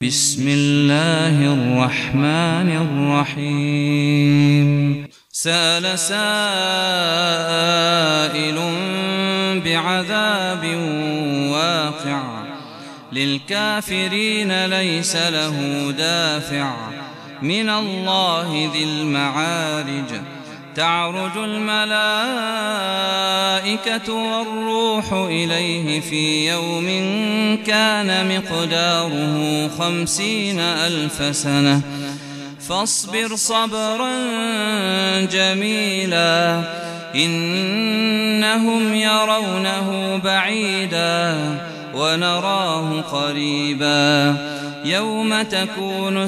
بسم الله الرحمن الرحيم. سأل سائل بعذاب واقع للكافرين ليس له دافع من الله ذي المعارج. تعرج الملائكة والروح إليه في يوم كان مقداره 50,000 سنة فاصبر صبرا جميلا إنهم يرونه بعيدا ونراه قريبا يوم تكون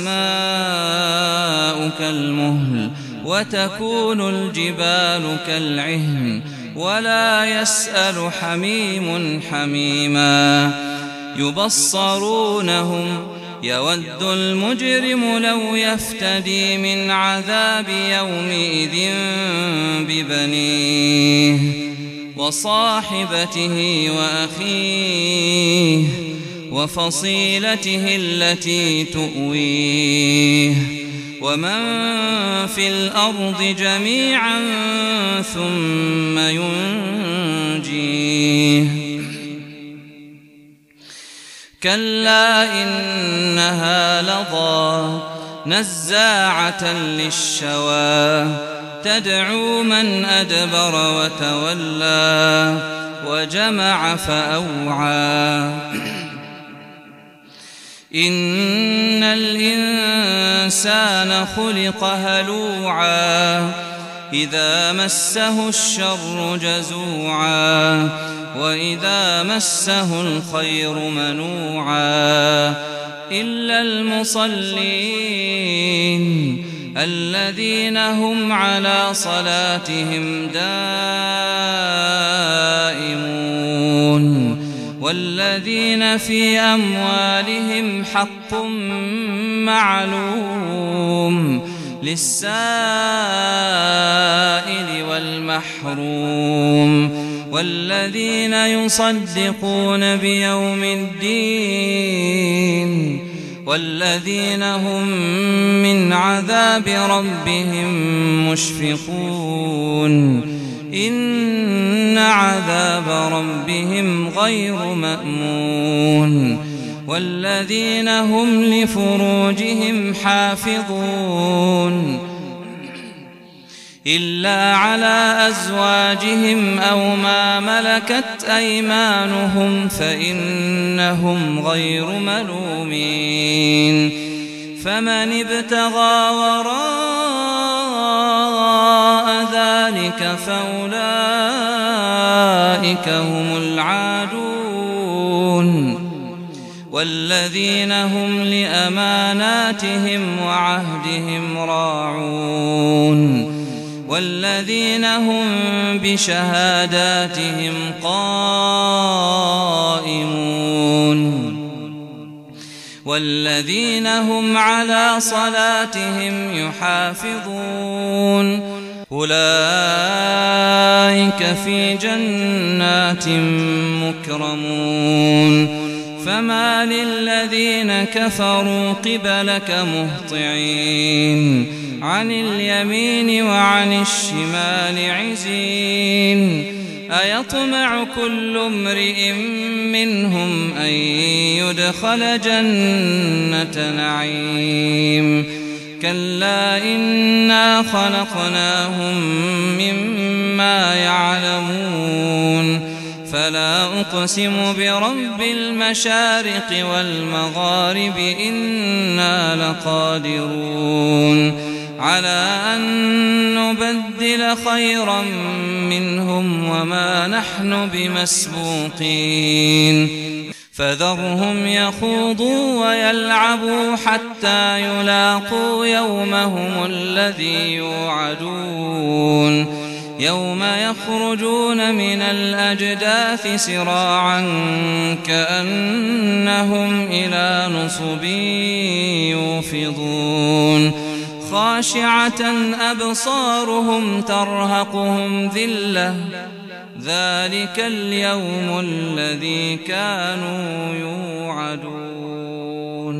السماء كالمهل وتكون الجبال كالعهن ولا يسأل حميم حميما يبصرونهم يود المجرم لو يفتدي من عذاب يومئذ ببنيه وصاحبته وأخيه وفصيلته التي تؤويه ومن في الأرض جميعا ثم ينجيه كلا إنها لظى نزاعة للشوى تدعو من أدبر وتولى وجمع فأوعى إن الإنسان خلق هلوعا إذا مسه الشر جزوعا وإذا مسه الخير منوعا إلا المصلين الذين هم على صلاتهم دائمون والذين في أموالهم حق معلوم للسائل والمحروم والذين يصدقون بيوم الدين والذين هم من عذاب ربهم مشفقون إن عذاب ربهم غير مأمون والذين هم لفروجهم حافظون إلا على أزواجهم أو ما ملكت أيمانهم فإنهم غير ملومين فمن ابتغى وراء ذلك فأولئك هم العادون والذين هم لأماناتهم وعهدهم راعون والذين هم بشهاداتهم قائمون والذين هم على صلاتهم يحافظون أولئك في جنات مكرمون فما للذين كفروا قبلك مهطعين عن اليمين وعن الشمال عزين أيطمع كل امرئ منهم أن يدخل جنة نعيم كلا إنا خلقناهم مما يعلمون فلا أقسم برب المشارق والمغارب إنا لقادرون على أن نبدل خيرا منهم وما نحن بمسبوقين فذرهم يخوضوا ويلعبوا حتى يلاقوا يومهم الذي يوعدون يوم يخرجون من الأجداث سراعا كأنهم إلى نصب يوفضون خاشعة أبصارهم ترهقهم ذلة ذلك اليوم الذي كانوا يوعدون